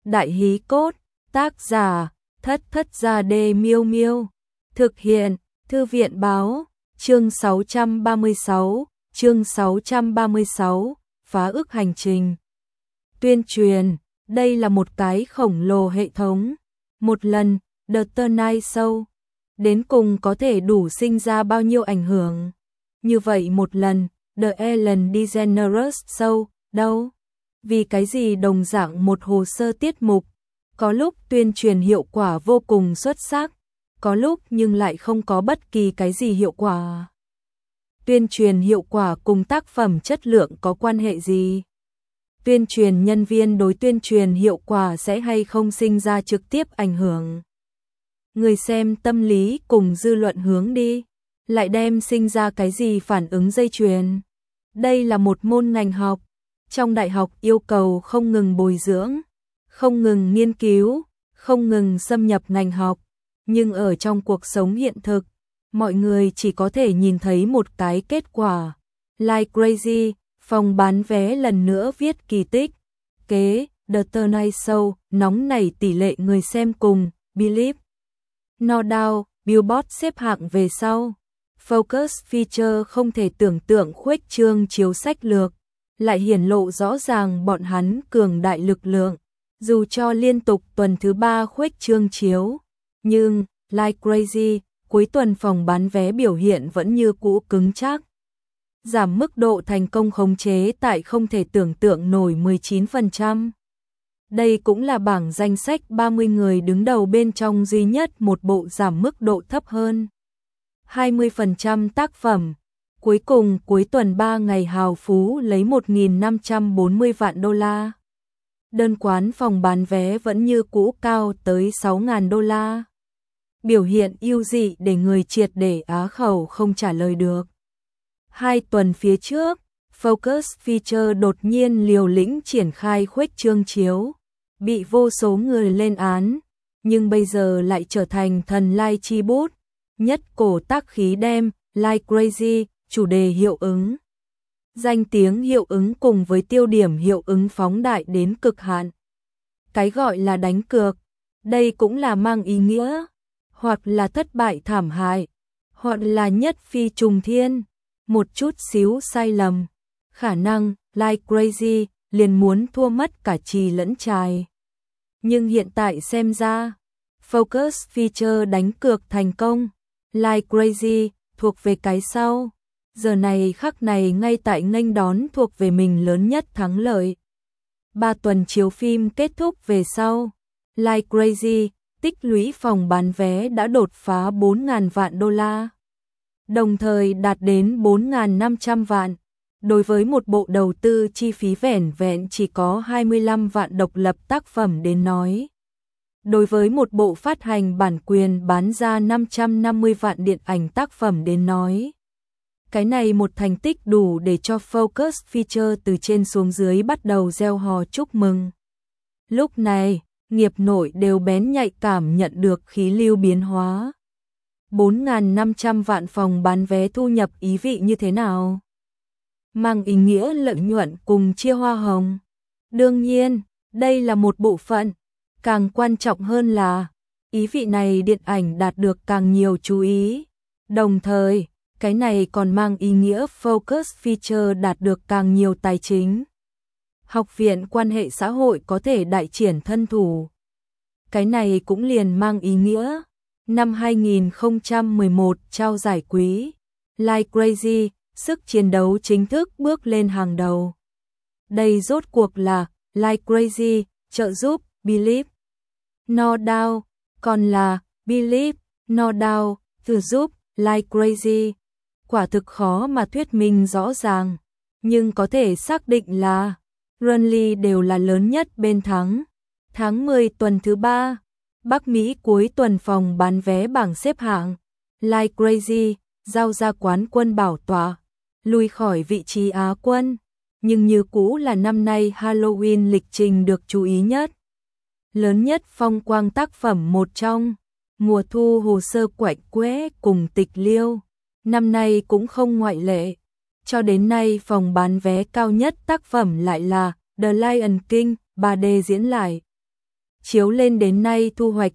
Đại hí cốt, tác giả, Thất Thất Gia Đê Miêu Miêu. Thực hiện, Thư viện báo, chương 636, phá ức hành trình. Tuyên truyền, đây là một cái khổng lồ hệ thống. Một lần, The Tonight Show, đến cùng có thể đủ sinh ra bao nhiêu ảnh hưởng. Như vậy một lần, The Ellen DeGeneres Show, đâu? Vì cái gì đồng dạng một hồ sơ tiết mục, có lúc tuyên truyền hiệu quả vô cùng xuất sắc, có lúc nhưng lại không có bất kỳ cái gì hiệu quả. Tuyên truyền hiệu quả cùng tác phẩm chất lượng có quan hệ gì? Tuyên truyền nhân viên đối tuyên truyền hiệu quả sẽ hay không sinh ra trực tiếp ảnh hưởng. Người xem tâm lý cùng dư luận hướng đi, lại đem sinh ra cái gì phản ứng dây chuyền. Đây là một môn ngành học, trong đại học yêu cầu không ngừng bồi dưỡng, không ngừng nghiên cứu, không ngừng xâm nhập ngành học, nhưng ở trong cuộc sống hiện thực, mọi người chỉ có thể nhìn thấy một cái kết quả. Like crazy, phòng bán vé lần nữa viết kỳ tích. Kế, The Tonight Show, nóng nảy tỷ lệ người xem cùng, Believe. No Doubt, Billboard xếp hạng về sau. Focus Feature không thể tưởng tượng khuếch trương chiếu sách lược, lại hiển lộ rõ ràng bọn hắn cường đại lực lượng. Dù cho liên tục tuần thứ 3 khuếch trương chiếu, nhưng Like Crazy, cuối tuần phòng bán vé biểu hiện vẫn như cũ cứng chắc. Giảm mức độ thành công khống chế tại không thể tưởng tượng nổi 19%. Đây cũng là bảng danh sách 30 người đứng đầu bên trong duy nhất một bộ giảm mức độ thấp hơn 20% tác phẩm. Cuối cùng cuối tuần 3 ngày hào phú lấy 1.540 vạn đô la. Đơn quán phòng bán vé vẫn như cũ cao tới 6.000 đô la. Biểu hiện ưu dị để người triệt để á khẩu không trả lời được. 2 tuần phía trước, Focus Feature đột nhiên liều lĩnh triển khai khuếch trương chiếu, bị vô số người lên án, nhưng bây giờ lại trở thành thần lai chi bút, nhất cổ tác khí đem Like Crazy, chủ đề hiệu ứng, danh tiếng hiệu ứng cùng với tiêu điểm hiệu ứng phóng đại đến cực hạn. Cái gọi là đánh cược, đây cũng là mang ý nghĩa, hoặc là thất bại thảm hại, hoặc là nhất phi trùng thiên, một chút xíu sai lầm, khả năng Like Crazy liền muốn thua mất cả chì lẫn chài. Nhưng hiện tại xem ra, Focus Feature đánh cược thành công, Like Crazy thuộc về cái sau. Giờ này khắc này ngay tại nghênh đón thuộc về mình lớn nhất thắng lợi. 3 tuần chiếu phim kết thúc về sau, Like Crazy tích lũy phòng bán vé đã đột phá 4.000 vạn đô la, đồng thời đạt đến 4.500 vạn. Đối với một bộ đầu tư chi phí vẻn vẹn chỉ có 25 vạn độc lập tác phẩm đến nói. Đối với một bộ phát hành bản quyền bán ra 550 vạn điện ảnh tác phẩm đến nói. Cái này một thành tích đủ để cho Focus Feature từ trên xuống dưới bắt đầu reo hò chúc mừng. Lúc này, nghiệp nội đều bén nhạy cảm nhận được khí lưu biến hóa. 4.500 vạn phòng bán vé thu nhập ý vị như thế nào? Mang ý nghĩa lợi nhuận cùng chia hoa hồng. Đương nhiên, đây là một bộ phận. Càng quan trọng hơn là, ý vị này điện ảnh đạt được càng nhiều chú ý. Đồng thời, cái này còn mang ý nghĩa Focus Feature đạt được càng nhiều tài chính. Học viện quan hệ xã hội có thể đại triển thân thủ. Cái này cũng liền mang ý nghĩa. Năm 2011 trao giải quý, Like Crazy, sức chiến đấu chính thức bước lên hàng đầu. Đây rốt cuộc là Like Crazy, trợ giúp Believe. No Doubt, còn là Believe, No Doubt, trợ giúp Like Crazy. Quả thực khó mà thuyết minh rõ ràng, nhưng có thể xác định là Runly đều là lớn nhất bên thắng. Tháng 10 tuần thứ 3, Bắc Mỹ cuối tuần phòng bán vé bảng xếp hạng, Like Crazy giao ra quán quân bảo tọa, lùi khỏi vị trí Á quân, nhưng như cũ là năm nay Halloween lịch trình được chú ý nhất. Lớn nhất phong quang tác phẩm một trong, mùa thu hồ sơ quạnh quẽ cùng tịch liêu, năm nay cũng không ngoại lệ. Cho đến nay phòng bán vé cao nhất tác phẩm lại là The Lion King 3D diễn lại. chiếu lên đến nay thu hoạch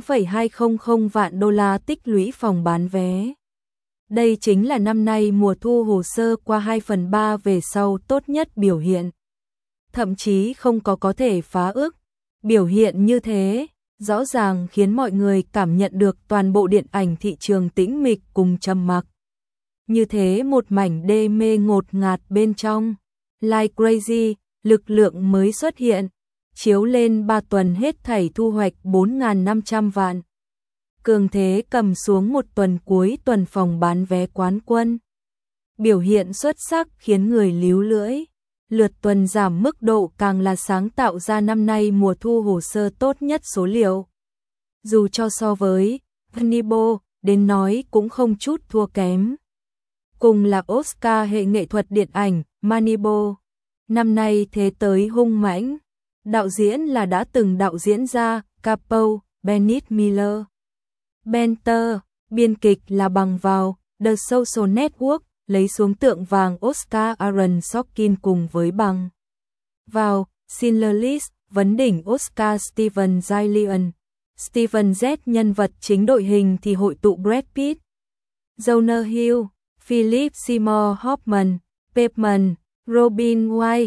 9,200 vạn đô la tích lũy phòng bán vé. Đây chính là năm nay mùa thu hồ sơ qua 2/3 về sau tốt nhất biểu hiện. Thậm chí không có thể phá ước. Biểu hiện như thế, rõ ràng khiến mọi người cảm nhận được toàn bộ điện ảnh thị trường tĩnh mịch cùng trầm mặc. Như thế một mảnh đê mê ngột ngạt bên trong. Like Crazy, lực lượng mới xuất hiện, chiếu lên 3 tuần hết thảy thu hoạch 4.500 vạn. Cường thế cầm xuống một tuần cuối tuần phòng bán vé quán quân. Biểu hiện xuất sắc khiến người líu lưỡi. Lượt tuần giảm mức độ càng là sáng tạo ra năm nay mùa thu hồ sơ tốt nhất số liệu. Dù cho so với Hannibal đến nói cũng không chút thua kém. Cùng là Oscar hệ nghệ thuật điện ảnh, Hannibal năm nay thế tới hung mãnh. Đạo diễn là đã từng đạo diễn ra Capo, Bennett Miller. Benter, biên kịch là bằng vào The Social Network, lấy xuống tượng vàng Oscar Aaron Sorkin cùng với bằng vào Schindler's List, vấn đỉnh Oscar Steven Zillion. Steven Z nhân vật chính đội hình thì hội tụ Brad Pitt, Jonah Hill, Philip Seymour Hoffman, Pepman, Robin Wright,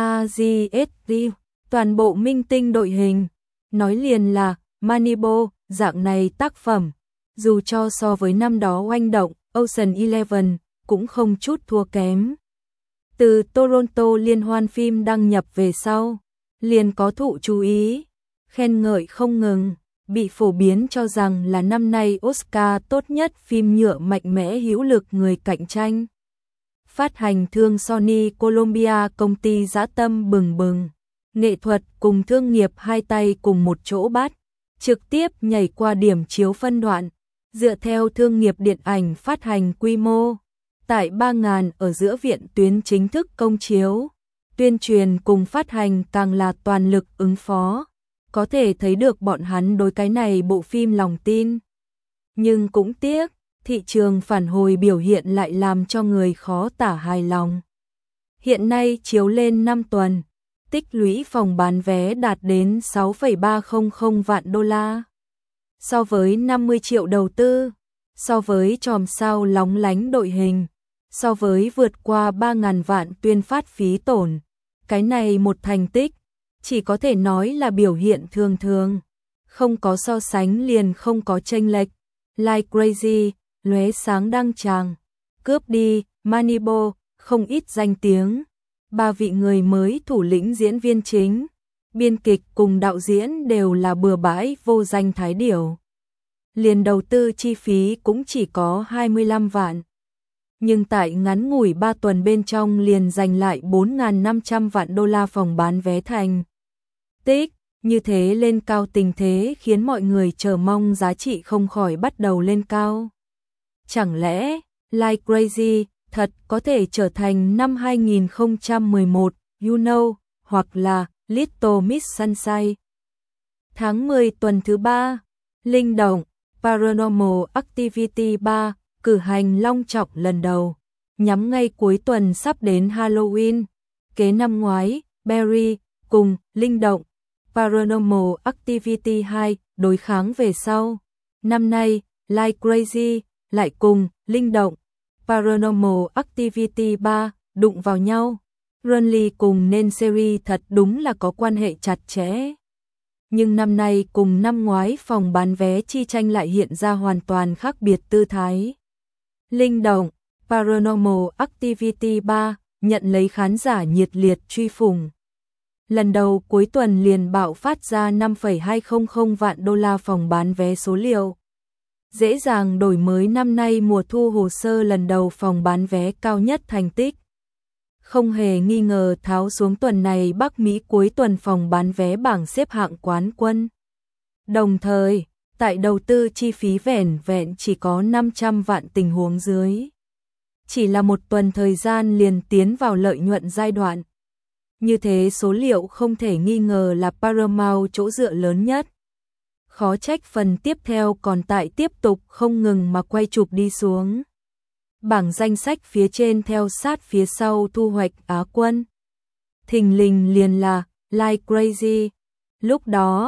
AZSD, toàn bộ minh tinh đội hình. Nói liền là Hannibal, dạng này tác phẩm, dù cho so với năm đó oanh động Ocean Eleven cũng không chút thua kém. Từ Toronto liên hoan phim đăng nhập về sau, liền có thụ chú ý, khen ngợi không ngừng, bị phổ biến cho rằng là năm nay Oscar tốt nhất phim nhựa mạnh mẽ hữu lực người cạnh tranh. Phát hành thương Sony Columbia công ty dã tâm bừng bừng, nghệ thuật cùng thương nghiệp hai tay cùng một chỗ bắt, trực tiếp nhảy qua điểm chiếu phân đoạn, dựa theo thương nghiệp điện ảnh phát hành quy mô. Tại 3.000 ở giữa viện tuyến chính thức công chiếu, tuyên truyền cùng phát hành càng là toàn lực ứng phó, có thể thấy được bọn hắn đối cái này bộ phim lòng tin. Nhưng cũng tiếc, thị trường phản hồi biểu hiện lại làm cho người khó tả hài lòng. Hiện nay chiếu lên 5 tuần, tích lũy phòng bán vé đạt đến 6,300 vạn đô la. So với 50 triệu đầu tư, so với chòm sao lóng lánh đội hình, so với vượt qua 3.000 vạn tuyên phát phí tổn, cái này một thành tích, chỉ có thể nói là biểu hiện thường thường, không có so sánh liền không có chênh lệch. Like Crazy, lóe sáng đăng tràng, cướp đi, Hannibal, không ít danh tiếng. 3 vị người mới thủ lĩnh diễn viên chính, biên kịch cùng đạo diễn đều là bừa bãi vô danh thái điểu. Liền đầu tư chi phí cũng chỉ có 25 vạn. Nhưng tại ngắn ngủi 3 tuần bên trong liền giành lại 4.500 vạn đô la phòng bán vé thành tích, như thế lên cao tình thế khiến mọi người chờ mong giá trị không khỏi bắt đầu lên cao. Chẳng lẽ, Like Crazy thật có thể trở thành năm 2011, You Know, hoặc là Little Miss Sunshine. Tháng 10 tuần thứ 3, linh động, Paranormal Activity 3, cử hành long trọng lần đầu, nhắm ngay cuối tuần sắp đến Halloween. Kế năm ngoái, Barry cùng linh động, Paranormal Activity 2 đối kháng về sau. Năm nay, Like Crazy lại cùng linh động, Paranormal Activity 3 đụng vào nhau. Runley cùng Nancy thật đúng là có quan hệ chặt chẽ. Nhưng năm nay cùng năm ngoái phòng bán vé chi tranh lại hiện ra hoàn toàn khác biệt tư thái. Linh động, Paranormal Activity 3 nhận lấy khán giả nhiệt liệt truy phủng. Lần đầu cuối tuần liền bạo phát ra 5,200 vạn đô la phòng bán vé số liệu. Dễ dàng đổi mới năm nay mùa thu hồ sơ lần đầu phòng bán vé cao nhất thành tích. Không hề nghi ngờ tháo xuống tuần này Bắc Mỹ cuối tuần phòng bán vé bảng xếp hạng quán quân. Đồng thời, tại đầu tư chi phí vẻn vẹn chỉ có 500 vạn tình huống dưới. Chỉ là một tuần thời gian liền tiến vào lợi nhuận giai đoạn. Như thế số liệu không thể nghi ngờ là Paramount chỗ dựa lớn nhất. Khó trách phần tiếp theo còn tại tiếp tục không ngừng mà quay chụp đi xuống. Bảng danh sách phía trên theo sát phía sau thu hoạch Á quân. Thình lình liền là Like Crazy. Lúc đó,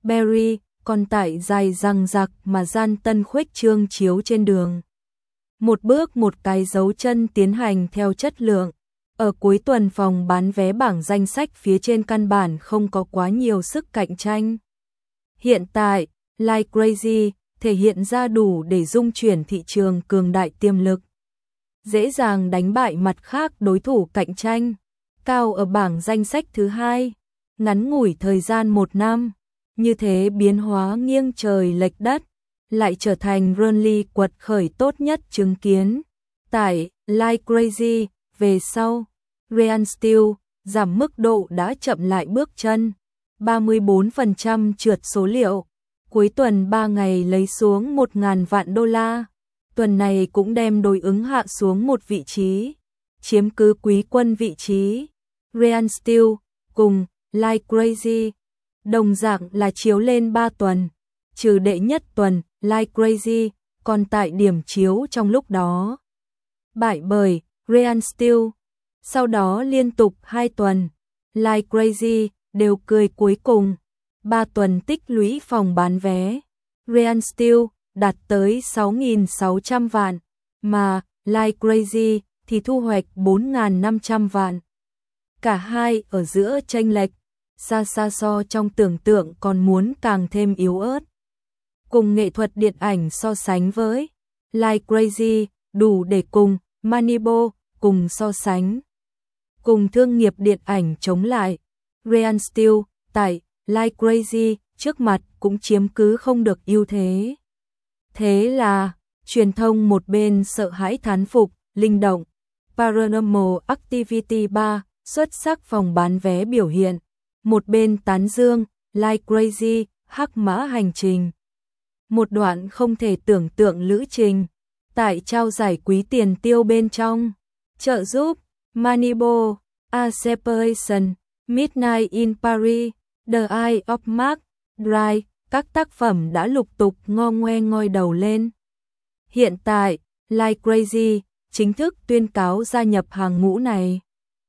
Berry, còn tải dài răng rạc mà gian tân khuếch trương chiếu trên đường. Một bước một cái dấu chân tiến hành theo chất lượng. Ở cuối tuần phòng bán vé bảng danh sách phía trên căn bản không có quá nhiều sức cạnh tranh. Hiện tại, Like Crazy thể hiện ra đủ để dung chuyển thị trường cường đại tiềm lực. Dễ dàng đánh bại mặt khác đối thủ cạnh tranh. Cao ở bảng danh sách thứ hai. Ngắn ngủi thời gian 1 năm. Như thế biến hóa nghiêng trời lệch đất. Lại trở thành Runly quật khởi tốt nhất chứng kiến. Tại Like Crazy, về sau, Real Steel giảm mức độ đã chậm lại bước chân. 34% trượt số liệu. Cuối tuần 3 ngày lấy xuống 1.000 vạn đô la. Tuần này cũng đem đối ứng hạ xuống một vị trí. Chiếm cứ quý quân vị trí. Real Steel cùng Like Crazy đồng dạng là chiếu lên 3 tuần. Trừ đệ nhất tuần, Like Crazy còn tại điểm chiếu trong lúc đó. Bại bởi Real Steel. Sau đó liên tục 2 tuần, Like Crazy đều cười cuối cùng. 3 tuần tích lũy phòng bán vé. Real Steel đạt tới 6.600 vạn, mà Like Crazy thì thu hoạch 4.500 vạn. Cả hai ở giữa chênh lệch, xa xa so trong tưởng tượng còn muốn càng thêm yếu ớt. Cùng nghệ thuật điện ảnh so sánh với Like Crazy, đủ để cùng Moneyball cùng so sánh. Cùng thương nghiệp điện ảnh chống lại, Real Steel tại Like Crazy trước mặt cũng chiếm cứ không được ưu thế. Thế là, truyền thông một bên sợ hãi thán phục, linh động, Paranormal Activity 3, xuất sắc phòng bán vé biểu hiện. Một bên tán dương, Like Crazy, hắc mã hành trình. Một đoạn không thể tưởng tượng lữ trình. Tại trao giải quý tiền tiêu bên trong. Trợ giúp, Moneyball, A Separation, Midnight in Paris, The Eye of Mark, Drive, các tác phẩm đã lục tục ngo ngoe ngoi đầu lên. Hiện tại, Like Crazy chính thức tuyên cáo gia nhập hàng ngũ này.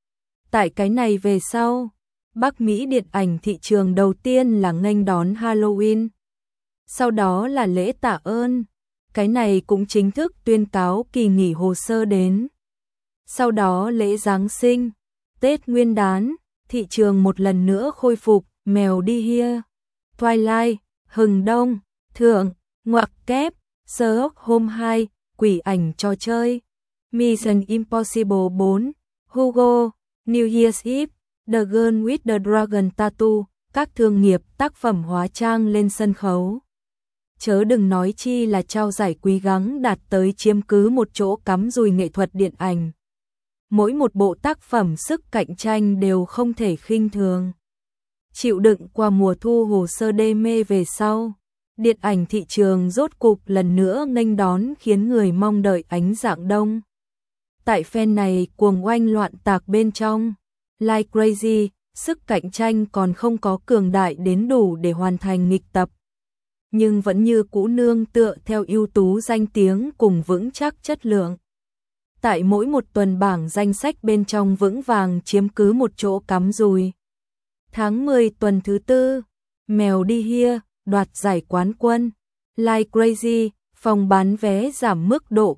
Tại cái này về sau, Bắc Mỹ điện ảnh thị trường đầu tiên là nghênh đón Halloween. Sau đó là lễ tạ ơn. Cái này cũng chính thức tuyên cáo kỳ nghỉ hồ sơ đến. Sau đó lễ Giáng sinh, Tết Nguyên đán, thị trường một lần nữa khôi phục, Mèo đi Here, Twilight, Hừng Đông, Thượng, Ngoặc Kép, Sherlock Holmes 2, Quỷ ảnh trò chơi, Mission Impossible 4, Hugo, New Year's Eve, The Girl with the Dragon Tattoo, các thương nghiệp tác phẩm hóa trang lên sân khấu. Chớ đừng nói chi là trao giải quý gắng đạt tới chiếm cứ một chỗ cắm dùi nghệ thuật điện ảnh. Mỗi một bộ tác phẩm sức cạnh tranh đều không thể khinh thường. Chịu đựng qua mùa thu hồ sơ đê mê về sau, điện ảnh thị trường rốt cục lần nữa nghênh đón khiến người mong đợi ánh dạng đông. Tại fan này cuồng oanh loạn tạc bên trong, Like Crazy, sức cạnh tranh còn không có cường đại đến đủ để hoàn thành nghịch tập. Nhưng vẫn như cũ nương tựa theo ưu tú danh tiếng cùng vững chắc chất lượng. Tại mỗi một tuần bảng danh sách bên trong vững vàng chiếm cứ một chỗ cắm dùi. Tháng 10 tuần thứ 4, Mèo đi Here đoạt giải quán quân. Like Crazy, phòng bán vé giảm mức độ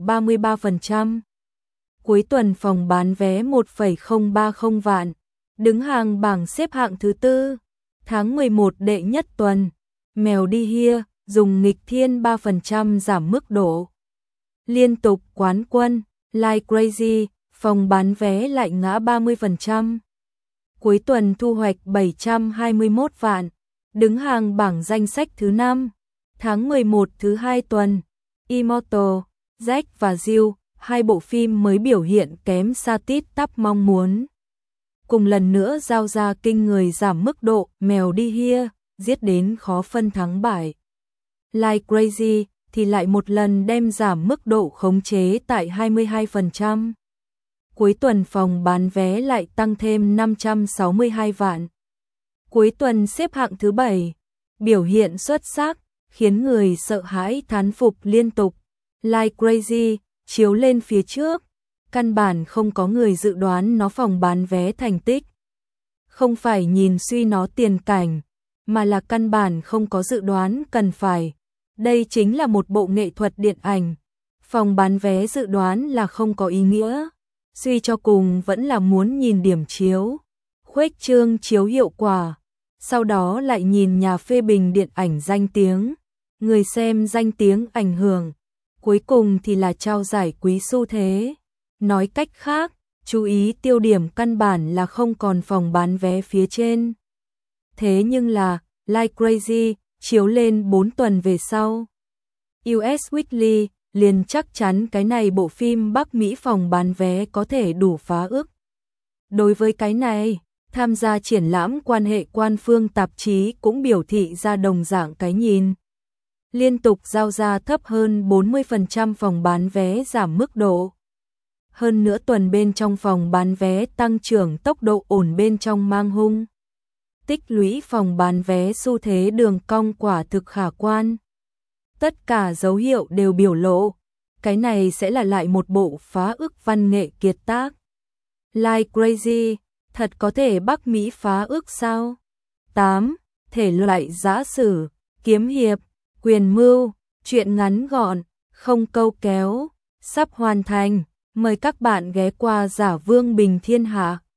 33%. Cuối tuần phòng bán vé 1,030 vạn, đứng hàng bảng xếp hạng thứ 4. Tháng 11 đệ nhất tuần, Mèo đi Here dùng nghịch thiên 3% giảm mức độ. Liên tục quán quân, Like Crazy, phòng bán vé lại ngã 30%. Cuối tuần thu hoạch 721 vạn, đứng hàng bảng danh sách thứ 5. Tháng 11 thứ 2 tuần, Immortal, Jack và Jill, hai bộ phim mới biểu hiện kém xa tít tắp mong muốn. Cùng lần nữa giao ra kinh người giảm mức độ, Mèo đi Here, giết đến khó phân thắng bại. Like Crazy thì lại một lần đem giảm mức độ khống chế tại 22%. Cuối tuần phòng bán vé lại tăng thêm 562 vạn. Cuối tuần xếp hạng thứ 7, biểu hiện xuất sắc, khiến người sợ hãi thán phục liên tục. Like Crazy chiếu lên phía trước, căn bản không có người dự đoán nó phòng bán vé thành tích. Không phải nhìn suy nó tiền cảnh, mà là căn bản không có dự đoán cần phải. Đây chính là một bộ nghệ thuật điện ảnh. Phòng bán vé dự đoán là không có ý nghĩa. Suy cho cùng vẫn là muốn nhìn điểm chiếu, khuếch trương chiếu hiệu quả. Sau đó lại nhìn nhà phê bình điện ảnh danh tiếng, người xem danh tiếng ảnh hưởng. Cuối cùng thì là trao giải quý xu thế. Nói cách khác, chú ý tiêu điểm căn bản là không còn phòng bán vé phía trên. Thế nhưng là, Like Crazy, chiếu lên 4 tuần về sau. US Weekly, liền chắc chắn cái này bộ phim Bắc Mỹ phòng bán vé có thể đủ phá ức. Đối với cái này, tham gia triển lãm quan hệ quan phương tạp chí cũng biểu thị ra đồng dạng cái nhìn. Liên tục giao ra thấp hơn 40% phòng bán vé giảm mức độ. Hơn nữa tuần bên trong phòng bán vé tăng trưởng tốc độ ổn bên trong mang hung. Tích lũy phòng bán vé xu thế đường cong quả thực khả quan. Tất cả dấu hiệu đều biểu lộ, cái này sẽ là lại một bộ phá ức văn nghệ kiệt tác. Like Crazy, thật có thể Bắc Mỹ phá ức sao? 8. Thể loại giã sử, kiếm hiệp, quyền mưu, truyện ngắn gọn, không câu kéo, sắp hoàn thành. Mời các bạn ghé qua Giả Vương Bình Thiên Hạ.